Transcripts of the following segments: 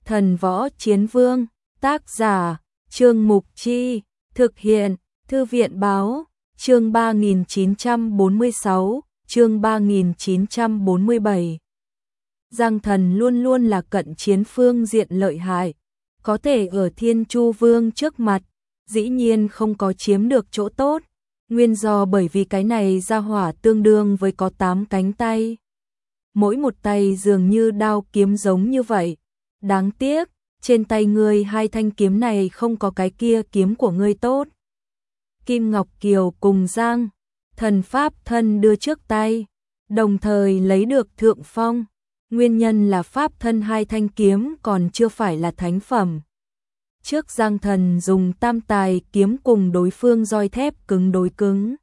Thần Võ Chiến Vương, tác giả, Trương Mục Chi, thực hiện, Thư viện Báo, chương 3946, chương 3947. Giang Thần luôn luôn là cận chiến phương diện lợi hại, có thể ở Thiên Chu Vương trước mặt, dĩ nhiên không có chiếm được chỗ tốt, nguyên do bởi vì cái này ra hỏa tương đương với có 8 cánh tay. Mỗi một tay dường như đao kiếm giống như vậy. Đáng tiếc, trên tay ngươi 2 thanh kiếm này không có cái kia kiếm của ngươi tốt. Kim Ngọc Kiều cùng Giang Thần pháp thân đưa trước tay, đồng thời lấy được thượng phong. Nguyên nhân là pháp thân 2 thanh kiếm còn chưa phải là thánh phẩm. Trước Giang Thần dùng tam tài kiếm cùng đối phương roi thép cứng đối cứng.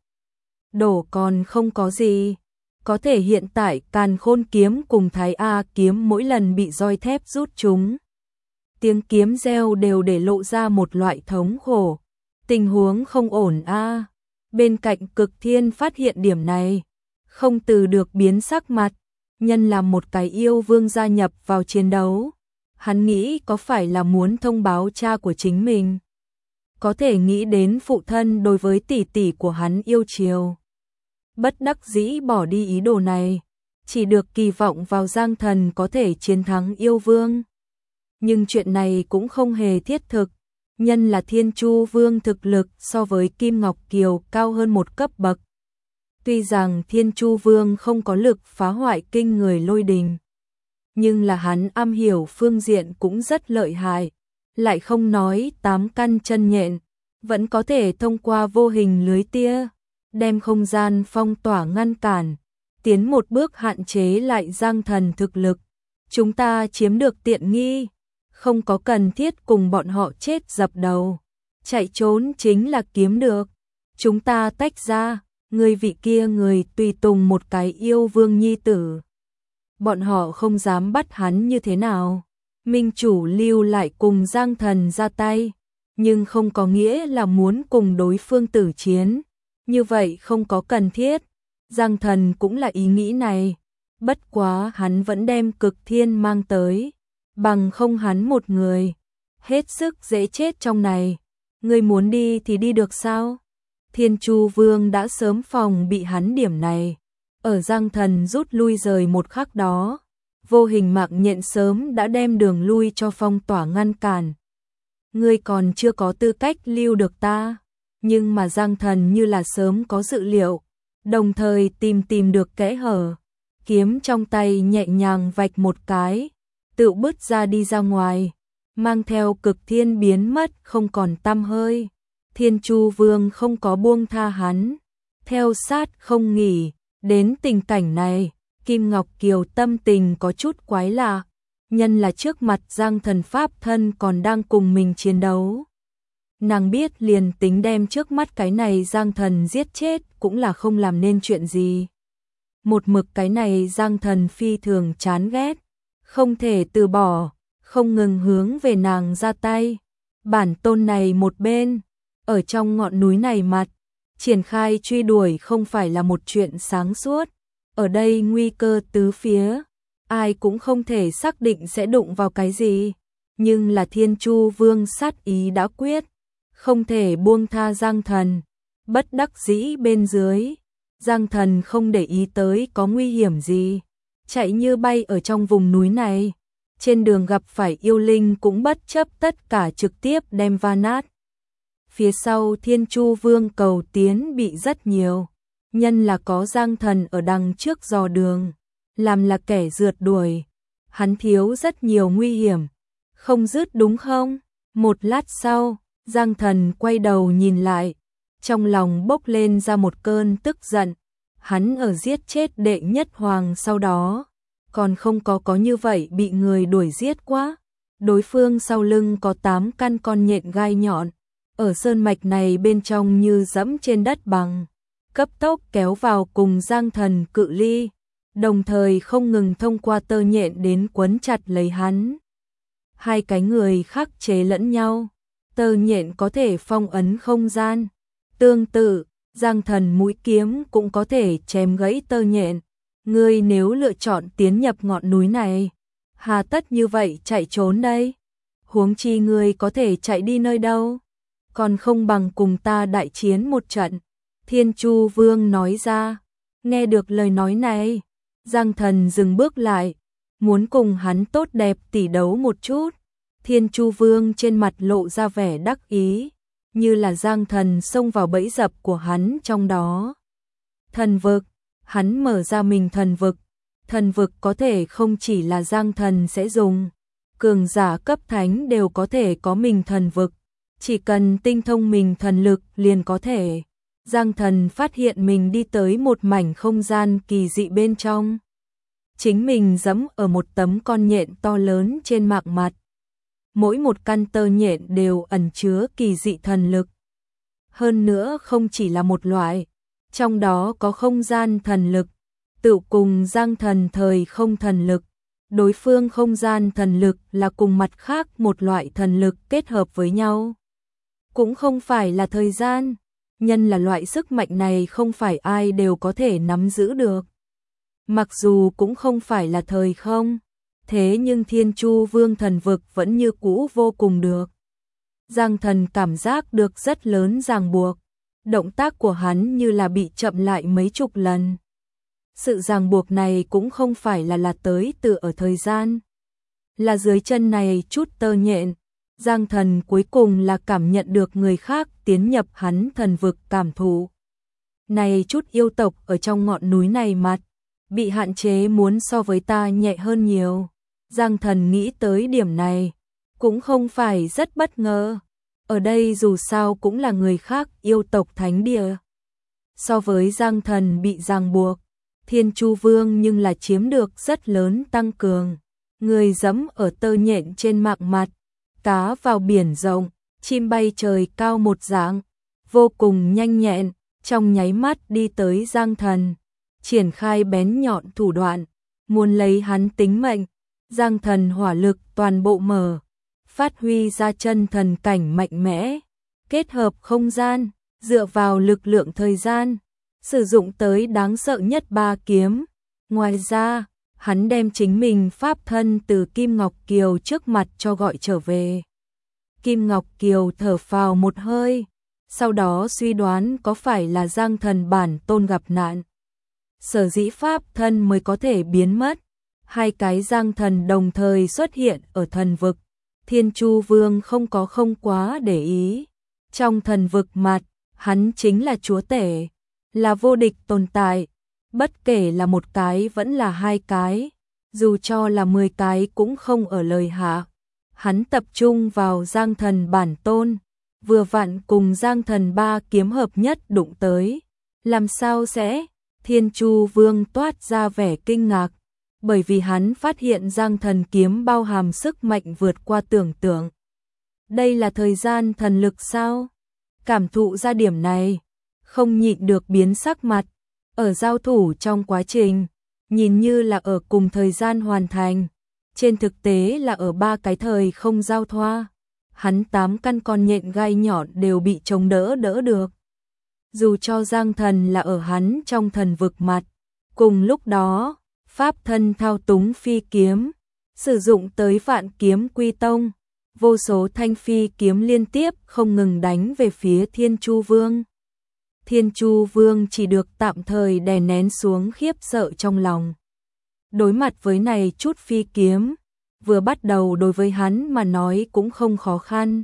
Đổ còn không có gì. Có thể hiện tại Càn Khôn kiếm cùng Thái A kiếm mỗi lần bị roi thép rút chúng. Tiếng kiếm reo đều để lộ ra một loại thống khổ. Tình huống không ổn a. Bên cạnh Cực Thiên phát hiện điểm này, không từ được biến sắc mặt, nhân là một cái yêu vương gia nhập vào chiến đấu. Hắn nghĩ có phải là muốn thông báo cha của chính mình. Có thể nghĩ đến phụ thân đối với tỷ tỷ của hắn yêu chiều. Bất đắc dĩ bỏ đi ý đồ này, chỉ được kỳ vọng vào Giang Thần có thể chiến thắng yêu vương. Nhưng chuyện này cũng không hề thiết thực, nhân là Thiên Chu Vương thực lực so với Kim Ngọc Kiều cao hơn một cấp bậc. Tuy rằng Thiên Chu Vương không có lực phá hoại kinh người lôi đình, nhưng là hắn am hiểu phương diện cũng rất lợi hại, lại không nói 8 căn chân nhện, vẫn có thể thông qua vô hình lưới tia, đem không gian phong tỏa ngăn cản, tiến một bước hạn chế lại Giang Thần thực lực. Chúng ta chiếm được tiện nghi, không có cần thiết cùng bọn họ chết dập đầu, chạy trốn chính là kiếm được. Chúng ta tách ra, người vị kia người tùy tùng một cái yêu vương nhi tử. Bọn họ không dám bắt hắn như thế nào. Minh chủ lưu lại cùng Giang Thần ra tay, nhưng không có nghĩa là muốn cùng đối phương tử chiến. Như vậy không có cần thiết. Giang Thần cũng là ý nghĩ này. Bất quá hắn vẫn đem Cực Thiên mang tới. Bằng không hắn một người. Hết sức dễ chết trong này. Ngươi muốn đi thì đi được sao? Thiên Chu Vương đã sớm phòng bị hắn điểm này. Ở Giang Thần rút lui rời một khắc đó. Vô hình mạng nhện sớm đã đem đường lui cho phong tỏa ngăn cản. Ngươi còn chưa có tư cách lưu được ta. Nhưng mà Giang Thần như là sớm có dự liệu, đồng thời tìm được kẽ hở, kiếm trong tay nhẹ nhàng vạch một cái, tự bứt ra đi ra ngoài, mang theo Cực Thiên biến mất không còn tăm hơi. Thiên Chu Vương không có buông tha hắn, theo sát không nghỉ. Đến tình cảnh này, Kim Ngọc Kiều tâm tình có chút quái lạ, nhân là trước mặt Giang Thần pháp thân còn đang cùng mình chiến đấu. Nàng biết liền tính đem trước mắt cái này Giang Thần giết chết cũng là không làm nên chuyện gì. Một mực cái này Giang Thần phi thường chán ghét, không thể từ bỏ, không ngừng hướng về nàng ra tay. Bản tôn này một bên, ở trong ngọn núi này mặt, triển khai truy đuổi không phải là một chuyện sáng suốt. Ở đây nguy cơ tứ phía, ai cũng không thể xác định sẽ đụng vào cái gì. Nhưng là Thiên Chu Vương sát ý đã quyết, không thể buông tha Giang Thần. Bất đắc dĩ bên dưới, Giang Thần không để ý tới có nguy hiểm gì, chạy như bay ở trong vùng núi này. Trên đường gặp phải yêu linh cũng bất chấp tất cả trực tiếp đem va nát. Phía sau Thiên Chu Vương cầu tiến bị rất nhiều, nhân là có Giang Thần ở đằng trước dò đường, làm là kẻ rượt đuổi. Hắn thiếu rất nhiều nguy hiểm, không dứt đúng không? Một lát sau, Giang Thần quay đầu nhìn lại, trong lòng bốc lên ra một cơn tức giận. Hắn ở giết chết đệ nhất hoàng sau đó, còn không có như vậy bị người đuổi giết quá. Đối phương sau lưng có 8 căn con nhện gai nhọn, ở sơn mạch này bên trong như dẫm trên đất bằng, cấp tốc kéo vào cùng Giang Thần cự ly, đồng thời không ngừng thông qua tơ nhện đến quấn chặt lấy hắn. Hai cái người khắc chế lẫn nhau, tơ nhện có thể phong ấn không gian. Tương tự, Giang Thần mũi kiếm cũng có thể chém gãy tơ nhện. Ngươi nếu lựa chọn tiến nhập ngọn núi này, Hà tất như vậy chạy trốn đây? Huống chi ngươi có thể chạy đi nơi đâu? Còn không bằng cùng ta đại chiến một trận. Thiên Chu Vương nói ra. Nghe được lời nói này, Giang Thần dừng bước lại, muốn cùng hắn tốt đẹp tỉ đấu một chút. Thiên Chu Vương trên mặt lộ ra vẻ đắc ý, như là Giang Thần xông vào bẫy dập của hắn trong đó. Thần vực, hắn mở ra mình thần vực có thể không chỉ là Giang Thần sẽ dùng, cường giả cấp thánh đều có thể có mình thần vực, chỉ cần tinh thông mình thần lực liền có thể. Giang Thần phát hiện mình đi tới một mảnh không gian kỳ dị bên trong. Chính mình giẫm ở một tấm con nhện to lớn trên mạc mặt. Mỗi một căn tơ nhện đều ẩn chứa kỳ dị thần lực. Hơn nữa không chỉ là một loại, trong đó có không gian thần lực, tự cùng Giang Thần thời không thần lực. Đối phương không gian thần lực là cùng mặt khác một loại thần lực kết hợp với nhau. Cũng không phải là thời gian, nhân là loại sức mạnh này không phải ai đều có thể nắm giữ được. Mặc dù cũng không phải là thời không, thế nhưng Thiên Chu Vương thần vực vẫn như cũ vô cùng được. Giang Thần cảm giác được rất lớn ràng buộc, động tác của hắn như là bị chậm lại mấy chục lần. Sự ràng buộc này cũng không phải là tới từ ở thời gian, là dưới chân này chút tơ nhện. Giang Thần cuối cùng là cảm nhận được người khác tiến nhập hắn thần vực cảm thụ. Này chút yêu tộc ở trong ngọn núi này mặt, bị hạn chế muốn so với ta nhẹ hơn nhiều. Giang Thần nghĩ tới điểm này, cũng không phải rất bất ngờ. Ở đây dù sao cũng là người khác yêu tộc thánh địa. So với Giang Thần bị ràng buộc, Thiên Chu Vương nhưng là chiếm được rất lớn tăng cường. Người giẫm ở tơ nhện trên mạc mặt, cá vào biển rộng, chim bay trời cao một dạng, vô cùng nhanh nhẹn, trong nháy mắt đi tới Giang Thần, triển khai bén nhọn thủ đoạn, muốn lấy hắn tính mệnh. Giang Thần hỏa lực toàn bộ mở, phát huy ra chân thần cảnh mạnh mẽ, kết hợp không gian, dựa vào lực lượng thời gian, sử dụng tới đáng sợ nhất 3 kiếm. Ngoài ra, hắn đem chính mình pháp thân từ Kim Ngọc Kiều trước mặt cho gọi trở về. Kim Ngọc Kiều thở phào một hơi, sau đó suy đoán có phải là Giang Thần bản tôn gặp nạn. Sở dĩ pháp thân mới có thể biến mất. Hai cái Giang Thần đồng thời xuất hiện ở thần vực. Thiên Chu Vương không quá để ý. Trong thần vực mặt, hắn chính là chúa tể, là vô địch tồn tại. Bất kể là một cái vẫn là 2 cái, dù cho là 10 cái cũng không ở lời hạ. Hắn tập trung vào Giang Thần bản tôn, vừa vặn cùng Giang Thần 3 kiếm hợp nhất đụng tới. Làm sao sẽ? Thiên Chu Vương toát ra vẻ kinh ngạc, bởi vì hắn phát hiện Giang Thần kiếm bao hàm sức mạnh vượt qua tưởng tượng. Đây là thời gian thần lực sao? Cảm thụ ra điểm này, không nhịn được biến sắc mặt. Ở giao thủ trong quá trình, nhìn như là ở cùng thời gian hoàn thành, trên thực tế là ở 3 cái thời không giao thoa. Hắn 8 căn con nhện gai nhọn đều bị chống đỡ được. Dù cho Giang Thần là ở hắn trong thần vực mặt, cùng lúc đó, pháp thân thao túng phi kiếm, sử dụng tới Vạn Kiếm Quy Tông, vô số thanh phi kiếm liên tiếp không ngừng đánh về phía Thiên Chu Vương. Thiên Chu Vương chỉ được tạm thời đè nén xuống khiếp sợ trong lòng. Đối mặt với này chút phi kiếm, vừa bắt đầu đối với hắn mà nói cũng không khó khăn.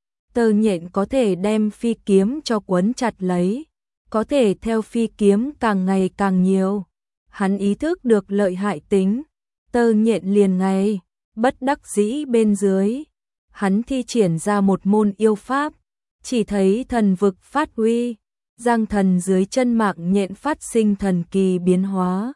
Tơ nhện có thể đem phi kiếm cho quấn chặt lấy, có thể theo phi kiếm càng ngày càng nhiều. Hắn ý thức được lợi hại tính, tơ nhện liền ngay, bất đắc dĩ bên dưới. Hắn thi triển ra một môn yêu pháp, chỉ thấy thần vực phát huy, Giang Thần dưới chân mạc nhện phát sinh thần kỳ biến hóa.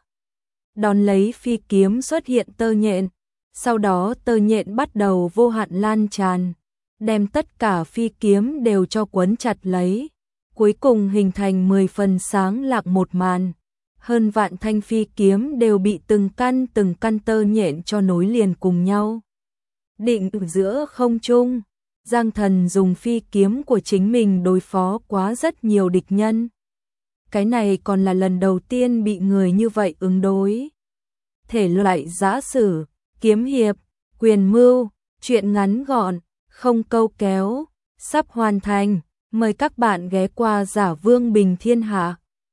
Đón lấy phi kiếm xuất hiện tơ nhện, sau đó tơ nhện bắt đầu vô hạn lan tràn, đem tất cả phi kiếm đều cho quấn chặt lấy, cuối cùng hình thành 10 phần sáng lạng một màn. Hơn vạn thanh phi kiếm đều bị từng căn tơ nhện cho nối liền cùng nhau. Định ở giữa không trung, Giang Thần dùng phi kiếm của chính mình đối phó quá rất nhiều địch nhân. Cái này còn là lần đầu tiên bị người như vậy ứng đối. Thể loại giã sử, kiếm hiệp, quyền mưu, truyện ngắn gọn, không câu kéo, sắp hoàn thành. Mời các bạn ghé qua Giả Vương Bình Thiên Hạ.